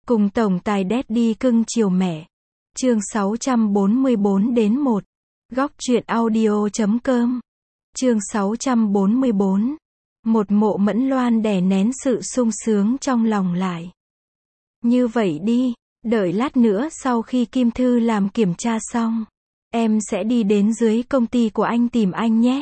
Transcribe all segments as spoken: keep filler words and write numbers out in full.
Cùng tổng tài Daddy cưng chiều mẹ. Chương sáu trăm bốn mươi bốn đến một. Góc truyện audio chấm com. Chương sáu trăm bốn mươi bốn. Một Mộ Mẫn Loan đè nén sự sung sướng trong lòng lại. Như vậy đi, đợi lát nữa sau khi Kim Thư làm kiểm tra xong, em sẽ đi đến dưới công ty của anh tìm anh nhé.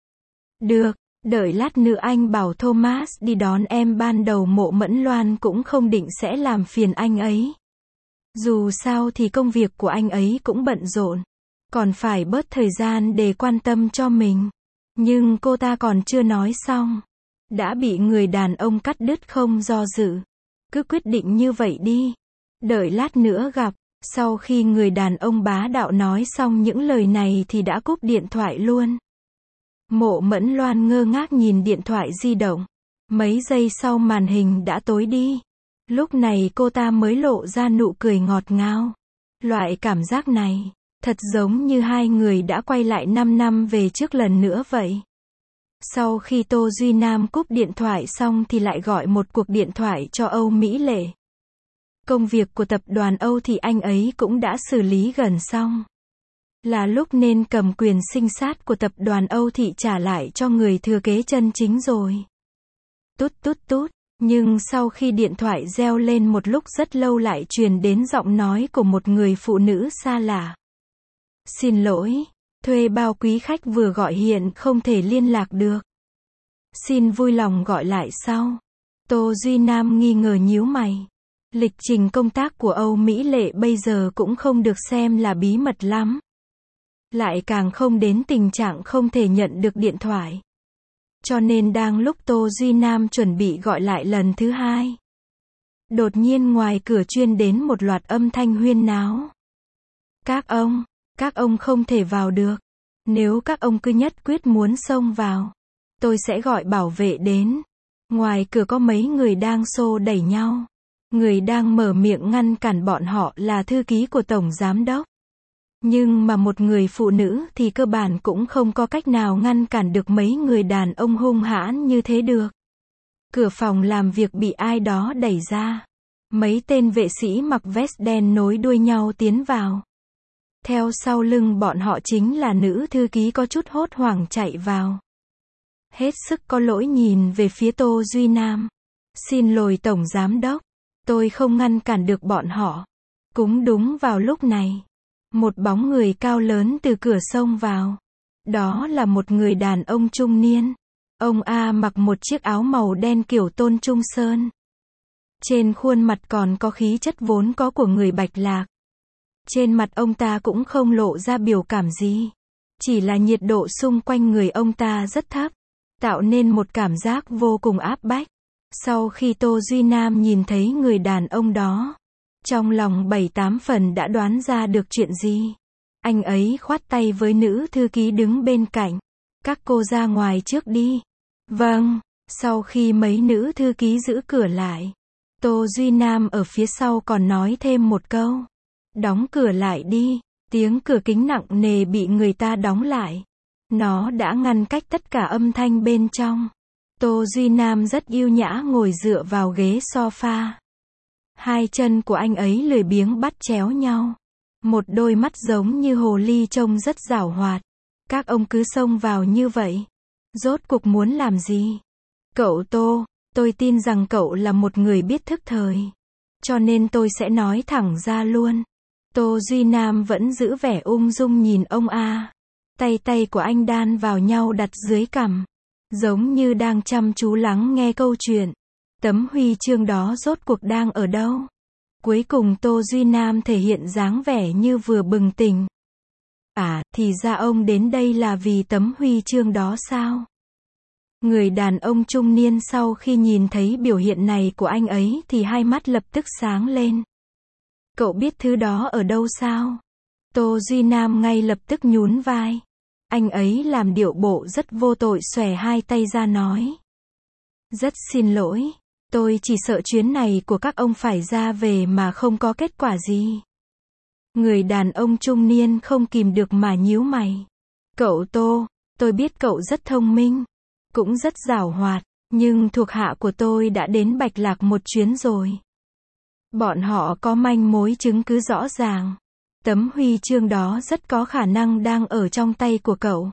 Được, đợi lát nữa anh bảo Thomas đi đón em. Ban đầu Mộ Mẫn Loan cũng không định sẽ làm phiền anh ấy. Dù sao thì công việc của anh ấy cũng bận rộn, còn phải bớt thời gian để quan tâm cho mình. Nhưng cô ta còn chưa nói xong, đã bị người đàn ông cắt đứt không do dự. Cứ quyết định như vậy đi, đợi lát nữa gặp. Sau khi người đàn ông bá đạo nói xong những lời này thì đã cúp điện thoại luôn. Mộ Mẫn Loan ngơ ngác nhìn điện thoại di động. Mấy giây sau màn hình đã tối đi. Lúc này cô ta mới lộ ra nụ cười ngọt ngào. Loại cảm giác này, thật giống như hai người đã quay lại năm năm về trước lần nữa vậy. Sau khi Tô Duy Nam cúp điện thoại xong thì lại gọi một cuộc điện thoại cho Âu Mỹ Lệ. Công việc của tập đoàn Âu thì anh ấy cũng đã xử lý gần xong. Là lúc nên cầm quyền sinh sát của tập đoàn Âu Thị trả lại cho người thừa kế chân chính rồi. Tút tút tút, nhưng sau khi điện thoại reo lên một lúc rất lâu lại truyền đến giọng nói của một người phụ nữ xa lạ. Xin lỗi, thuê bao quý khách vừa gọi hiện không thể liên lạc được. Xin vui lòng gọi lại sau. Tô Duy Nam nghi ngờ nhíu mày. Lịch trình công tác của Âu Mỹ Lệ bây giờ cũng không được xem là bí mật lắm. Lại càng không đến tình trạng không thể nhận được điện thoại. Cho nên đang lúc Tô Duy Nam chuẩn bị gọi lại lần thứ hai, đột nhiên ngoài cửa truyền đến một loạt âm thanh huyên náo. Các ông, các ông không thể vào được. Nếu các ông cứ nhất quyết muốn xông vào, tôi sẽ gọi bảo vệ đến. Ngoài cửa có mấy người đang xô đẩy nhau. Người đang mở miệng ngăn cản bọn họ là thư ký của tổng giám đốc. Nhưng mà một người phụ nữ thì cơ bản cũng không có cách nào ngăn cản được mấy người đàn ông hung hãn như thế được. Cửa phòng làm việc bị ai đó đẩy ra. Mấy tên vệ sĩ mặc vest đen nối đuôi nhau tiến vào. Theo sau lưng bọn họ chính là nữ thư ký có chút hốt hoảng chạy vào. Hết sức có lỗi nhìn về phía Tô Duy Nam. Xin lỗi tổng giám đốc, tôi không ngăn cản được bọn họ. Cũng đúng vào lúc này, một bóng người cao lớn từ cửa xông vào. Đó là một người đàn ông trung niên. Ông A mặc một chiếc áo màu đen kiểu Tôn Trung Sơn. Trên khuôn mặt còn có khí chất vốn có của người Bạch Lạc. Trên mặt ông ta cũng không lộ ra biểu cảm gì. Chỉ là nhiệt độ xung quanh người ông ta rất thấp, tạo nên một cảm giác vô cùng áp bách. Sau khi Tô Duy Nam nhìn thấy người đàn ông đó, trong lòng bảy tám phần đã đoán ra được chuyện gì. Anh ấy khoát tay với nữ thư ký đứng bên cạnh. Các cô ra ngoài trước đi. Vâng. Sau khi mấy nữ thư ký giữ cửa lại, Tô Duy Nam ở phía sau còn nói thêm một câu. Đóng cửa lại đi. Tiếng cửa kính nặng nề bị người ta đóng lại. Nó đã ngăn cách tất cả âm thanh bên trong. Tô Duy Nam rất yêu nhã ngồi dựa vào ghế sofa. Hai chân của anh ấy lười biếng bắt chéo nhau. Một đôi mắt giống như hồ ly trông rất giảo hoạt. Các ông cứ xông vào như vậy. Rốt cuộc muốn làm gì? Cậu Tô, tôi tin rằng cậu là một người biết thức thời. Cho nên tôi sẽ nói thẳng ra luôn. Tô Duy Nam vẫn giữ vẻ ung dung nhìn ông A. Tay tay của anh đan vào nhau đặt dưới cằm. Giống như đang chăm chú lắng nghe câu chuyện. Tấm huy chương đó rốt cuộc đang ở đâu? Cuối cùng Tô Duy Nam thể hiện dáng vẻ như vừa bừng tỉnh. À, thì ra ông đến đây là vì tấm huy chương đó sao? Người đàn ông trung niên sau khi nhìn thấy biểu hiện này của anh ấy thì hai mắt lập tức sáng lên. Cậu biết thứ đó ở đâu sao? Tô Duy Nam ngay lập tức nhún vai. Anh ấy làm điệu bộ rất vô tội xòe hai tay ra nói. Rất xin lỗi. Tôi chỉ sợ chuyến này của các ông phải ra về mà không có kết quả gì. Người đàn ông trung niên không kìm được mà nhíu mày. Cậu Tô, tôi biết cậu rất thông minh, cũng rất giảo hoạt, nhưng thuộc hạ của tôi đã đến Bạch Lạc một chuyến rồi. Bọn họ có manh mối chứng cứ rõ ràng. Tấm huy chương đó rất có khả năng đang ở trong tay của cậu.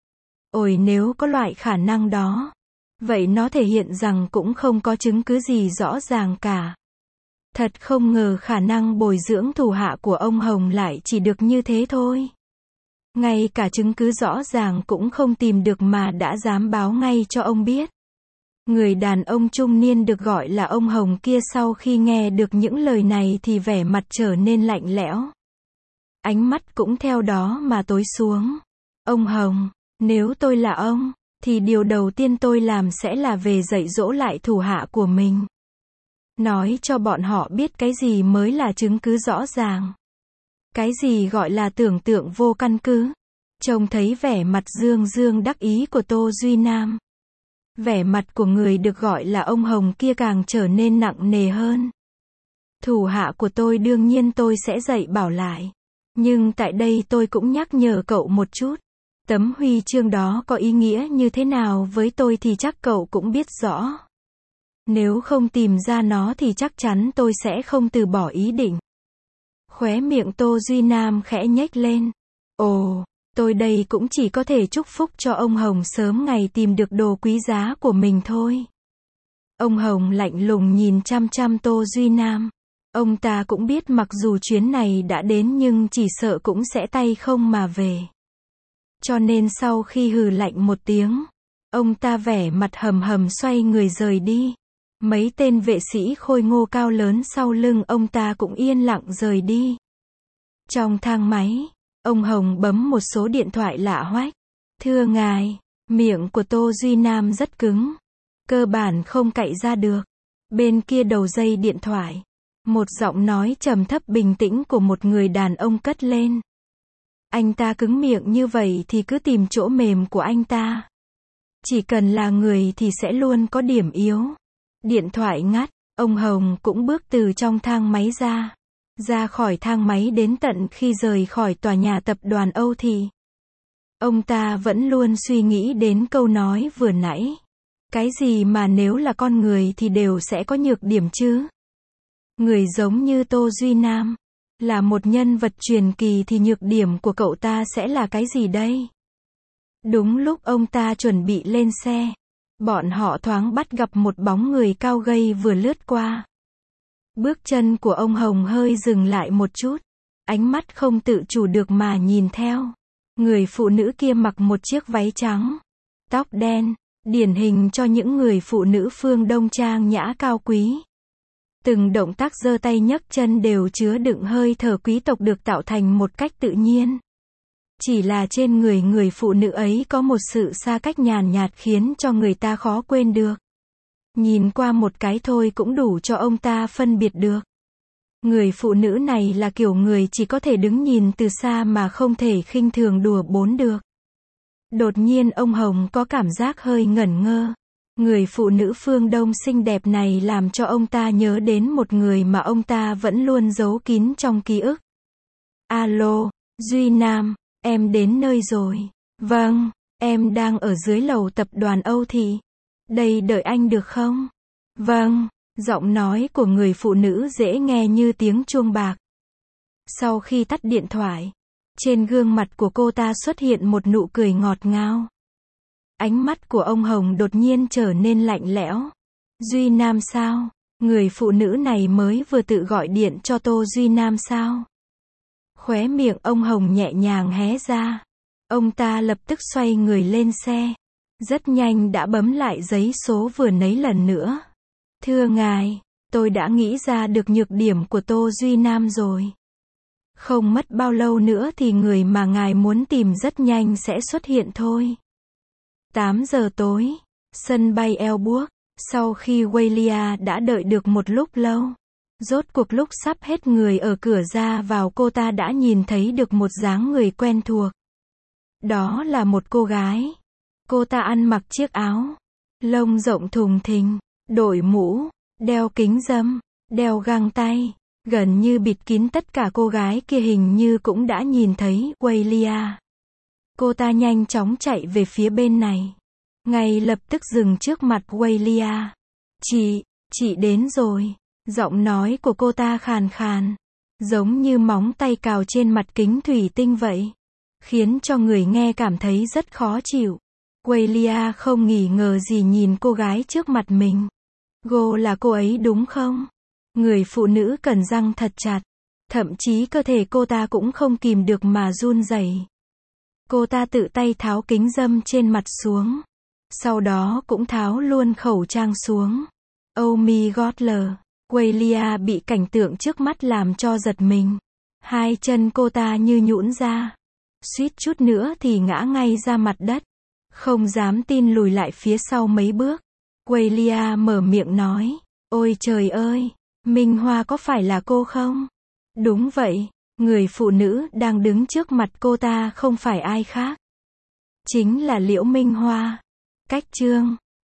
Ôi nếu có loại khả năng đó, vậy nó thể hiện rằng cũng không có chứng cứ gì rõ ràng cả. Thật không ngờ khả năng bồi dưỡng thủ hạ của ông Hồng lại chỉ được như thế thôi. Ngay cả chứng cứ rõ ràng cũng không tìm được mà đã dám báo ngay cho ông biết. Người đàn ông trung niên được gọi là ông Hồng kia sau khi nghe được những lời này thì vẻ mặt trở nên lạnh lẽo. Ánh mắt cũng theo đó mà tối xuống. Ông Hồng, nếu tôi là ông, thì điều đầu tiên tôi làm sẽ là về dạy dỗ lại thủ hạ của mình. Nói cho bọn họ biết cái gì mới là chứng cứ rõ ràng. Cái gì gọi là tưởng tượng vô căn cứ. Trông thấy vẻ mặt dương dương đắc ý của Tô Duy Nam. Vẻ mặt của người được gọi là ông Hồng kia càng trở nên nặng nề hơn. Thủ hạ của tôi đương nhiên tôi sẽ dạy bảo lại. Nhưng tại đây tôi cũng nhắc nhở cậu một chút. Tấm huy chương đó có ý nghĩa như thế nào với tôi thì chắc cậu cũng biết rõ. Nếu không tìm ra nó thì chắc chắn tôi sẽ không từ bỏ ý định. Khóe miệng Tô Duy Nam khẽ nhếch lên. Ồ, tôi đây cũng chỉ có thể chúc phúc cho ông Hồng sớm ngày tìm được đồ quý giá của mình thôi. Ông Hồng lạnh lùng nhìn chăm chăm Tô Duy Nam. Ông ta cũng biết mặc dù chuyến này đã đến nhưng chỉ sợ cũng sẽ tay không mà về. Cho nên sau khi hừ lạnh một tiếng, ông ta vẻ mặt hầm hầm xoay người rời đi. Mấy tên vệ sĩ khôi ngô cao lớn sau lưng ông ta cũng yên lặng rời đi. Trong thang máy, ông Hồng bấm một số điện thoại lạ hoách. Thưa ngài, miệng của Tô Duy Nam rất cứng. Cơ bản không cậy ra được. Bên kia đầu dây điện thoại, một giọng nói trầm thấp bình tĩnh của một người đàn ông cất lên. Anh ta cứng miệng như vậy thì cứ tìm chỗ mềm của anh ta. Chỉ cần là người thì sẽ luôn có điểm yếu. Điện thoại ngắt, ông Hồng cũng bước từ trong thang máy ra. Ra khỏi thang máy đến tận khi rời khỏi tòa nhà tập đoàn Âu Thị. Ông ta vẫn luôn suy nghĩ đến câu nói vừa nãy. Cái gì mà nếu là con người thì đều sẽ có nhược điểm chứ? Người giống như Tô Duy Nam, là một nhân vật truyền kỳ thì nhược điểm của cậu ta sẽ là cái gì đây? Đúng lúc ông ta chuẩn bị lên xe, bọn họ thoáng bắt gặp một bóng người cao gầy vừa lướt qua. Bước chân của ông Hồng hơi dừng lại một chút, ánh mắt không tự chủ được mà nhìn theo. Người phụ nữ kia mặc một chiếc váy trắng, tóc đen, điển hình cho những người phụ nữ phương Đông trang nhã cao quý. Từng động tác giơ tay nhấc chân đều chứa đựng hơi thở quý tộc được tạo thành một cách tự nhiên. Chỉ là trên người người phụ nữ ấy có một sự xa cách nhàn nhạt khiến cho người ta khó quên được. Nhìn qua một cái thôi cũng đủ cho ông ta phân biệt được. Người phụ nữ này là kiểu người chỉ có thể đứng nhìn từ xa mà không thể khinh thường đùa bỡn được. Đột nhiên ông Hồng có cảm giác hơi ngẩn ngơ. Người phụ nữ phương Đông xinh đẹp này làm cho ông ta nhớ đến một người mà ông ta vẫn luôn giấu kín trong ký ức. Alo, Duy Nam, em đến nơi rồi. Vâng, em đang ở dưới lầu tập đoàn Âu Thị. Đây đợi anh được không? Vâng, giọng nói của người phụ nữ dễ nghe như tiếng chuông bạc. Sau khi tắt điện thoại, trên gương mặt của cô ta xuất hiện một nụ cười ngọt ngào. Ánh mắt của ông Hồng đột nhiên trở nên lạnh lẽo. Duy Nam sao? Người phụ nữ này mới vừa tự gọi điện cho Tô Duy Nam sao? Khóe miệng ông Hồng nhẹ nhàng hé ra. Ông ta lập tức xoay người lên xe. Rất nhanh đã bấm lại giấy số vừa nấy lần nữa. Thưa ngài, tôi đã nghĩ ra được nhược điểm của Tô Duy Nam rồi. Không mất bao lâu nữa thì người mà ngài muốn tìm rất nhanh sẽ xuất hiện thôi. tám giờ tối, sân bay Elburg, sau khi Welia đã đợi được một lúc lâu. Rốt cuộc lúc sắp hết người ở cửa ra vào cô ta đã nhìn thấy được một dáng người quen thuộc. Đó là một cô gái. Cô ta ăn mặc chiếc áo lông rộng thùng thình, đội mũ, đeo kính râm, đeo găng tay, gần như bịt kín tất cả. Cô gái kia hình như cũng đã nhìn thấy Welia. Cô ta nhanh chóng chạy về phía bên này, ngay lập tức dừng trước mặt Welia. Chị, chị đến rồi. Giọng nói của cô ta khàn khàn, giống như móng tay cào trên mặt kính thủy tinh vậy, khiến cho người nghe cảm thấy rất khó chịu. Qualia không nghỉ ngờ gì nhìn cô gái trước mặt mình. Cô là cô ấy đúng không? Người phụ nữ cắn răng thật chặt, thậm chí cơ thể cô ta cũng không kìm được mà run rẩy. Cô ta tự tay tháo kính râm trên mặt xuống, sau đó cũng tháo luôn khẩu trang xuống. Oh my god, Qualia bị cảnh tượng trước mắt làm cho giật mình. Hai chân cô ta như nhũn ra, suýt chút nữa thì ngã ngay ra mặt đất, không dám tin lùi lại phía sau mấy bước. Qualia mở miệng nói, ôi trời ơi, Minh Hoa có phải là cô không? Đúng vậy, người phụ nữ đang đứng trước mặt cô ta không phải ai khác, chính là Liễu Minh Hoa. Cách chương